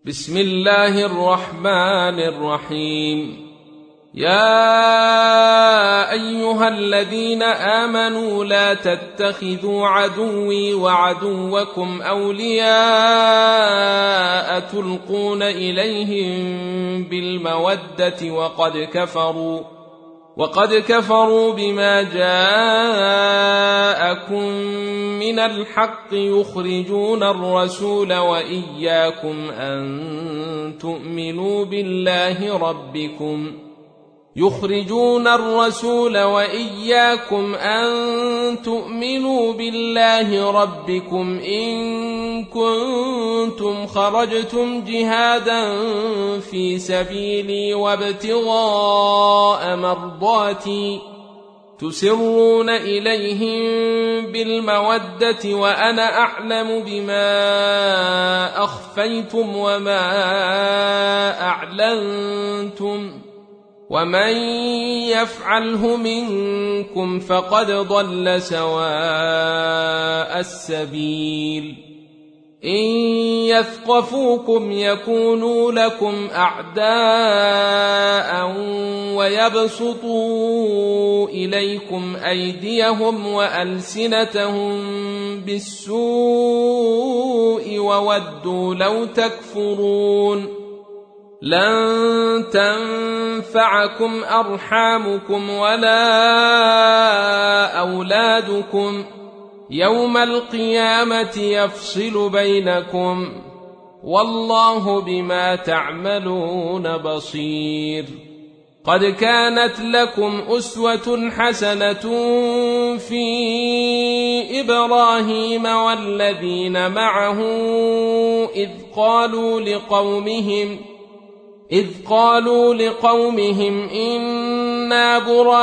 بسم الله الرحمن الرحيم. يا أيها الذين آمنوا لا تتخذوا عدوي وعدوكم أولياء تلقون إليهم بالمودة وقد كفروا بما جاءكم من الحق يخرجون الرسول وإياكم أن تؤمنوا بالله ربكم إن كنتم خرجتم جهادا في سبيلي وابتغاء مرضاتي تسرون إليهم بالمودة وأنا أعلم بما أخفيتم وما أعلنتم ومن يفعله منكم فقد ضل سواء السبيل. إن يثقفوكم يكونوا لكم أعداء ويبسطوا إليكم أيديهم وألسنتهم بالسوء وودوا لو تكفرون. لن تنفعكم أرحامكم ولا أولادكم يوم القيامة يفصل بينكم والله بما تعملون بصير. قد كانت لكم أسوة حسنة في إبراهيم والذين معه إذ قالوا لقومهم إنا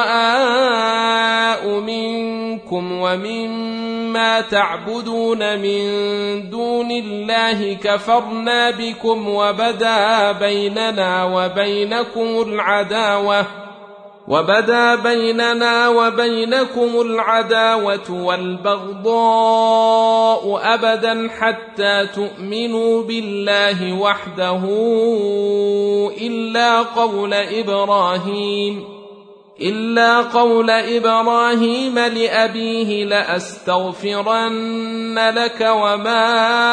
براء منكم ومما تعبدون من دون الله كفرنا بكم وبدا بيننا وبينكم العداوة والبغضاء أبدا حتى تؤمنوا بالله وحده إلا قول إبراهيم لأبيه لأستغفرن لك وما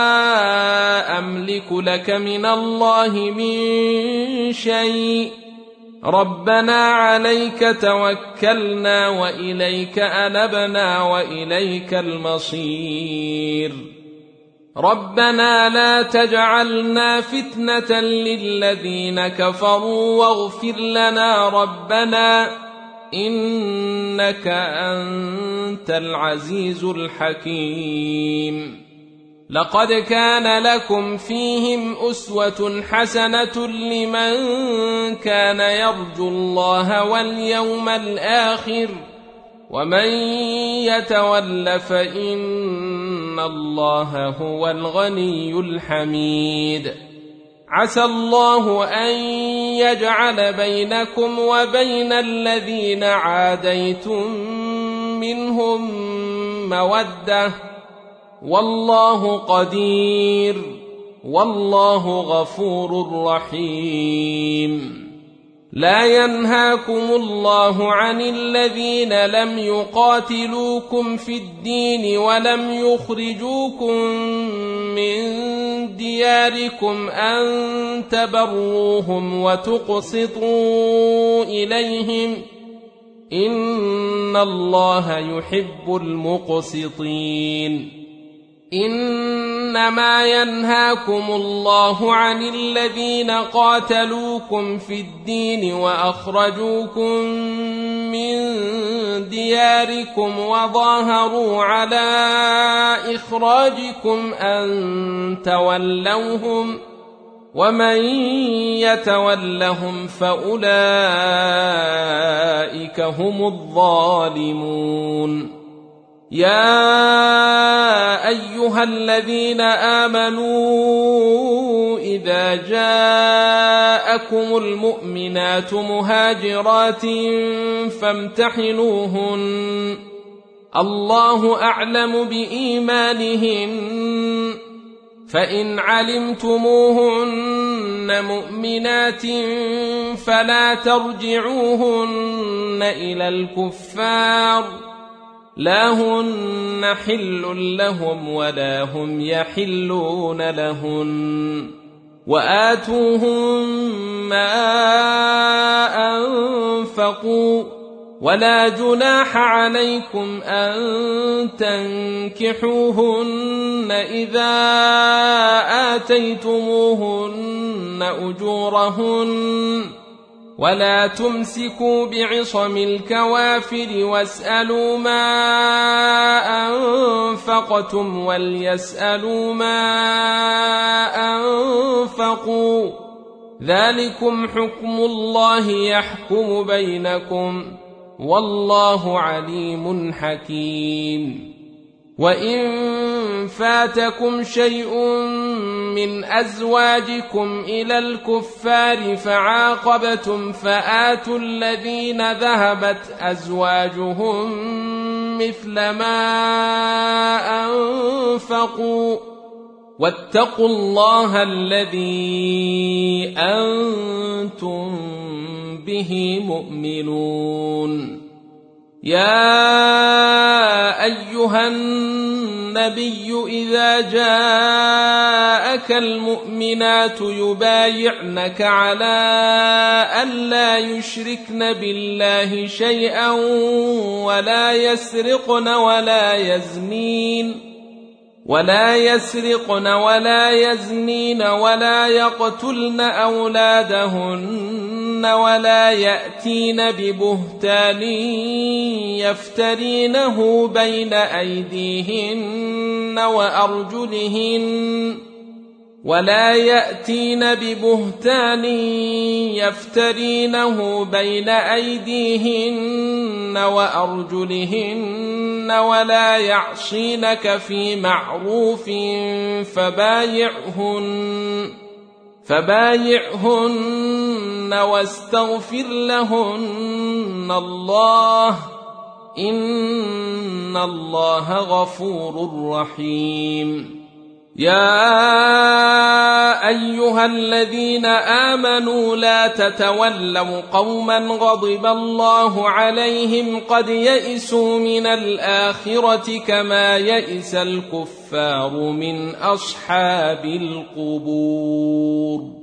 أملك لك من الله من شيء ربنا عليك توكلنا وإليك أنبنا وإليك المصير. ربنا لا تجعلنا فتنة للذين كفروا واغفر لنا ربنا إنك أنت العزيز الحكيم. لقد كان لكم فيهم أسوة حسنة لمن كان يرجو الله واليوم الآخر ومن يتول فإن الله هو الغني الحميد. عسى الله أن يجعل بينكم وبين الذين عاديتم منهم مودة والله قدير والله غفور رحيم. لا ينهاكم الله عن الذين لم يقاتلوكم في الدين ولم يخرجوكم من دياركم أن تبروهم وتقسطوا إليهم إن الله يحب المقسطين. إنما ينهاكم الله عن الذين قاتلوكم في الدين وأخرجوكم من دياركم وظاهروا على إخراجكم أن تولوهم ومن يتولهم فأولئك هم الظالمون. يا أيها الذين آمنوا إذا جاءكم المؤمنات مهاجرات فامتحنوهن الله أعلم بإيمانهن فإن علمتموهن مؤمنات فلا ترجعوهن إلى الكفار لا هن حل لهم ولا هم يحلون لهن وآتوهم ما أنفقوا ولا جناح عليكم أن تنكحوهن إذا آتيتموهن أجورهن ولا تمسكوا بعصم الكوافر واسألوا ما أنفقتم وليسألوا ما أنفقوا ذلكم حكم الله يحكم بينكم والله عليم حكيم وإن فاتكم شيء من أزواجكم إلى الكفار فعاقبتم فآتوا الذين ذهبت أزواجهم مثل ما أنفقوا واتقوا الله الذي أنتم به مؤمنون يا أيها النبي إذا جاءك المؤمنات يبايعنك على ألا يشركن بالله شيئا ولا يسرقن ولا يزنين ولا يقتلن أولادهن ولا يأتين ببهتان يفترينه بين أيديهن وأرجلهن ولا يعصينك في معروف فبايعهن واستغفر لهن الله إن الله غفور رحيم يا أيها الذين آمنوا لا تتولوا قوما غضب الله عليهم قد يئسوا من الآخرة كما يئس الكفار من أصحاب القبور.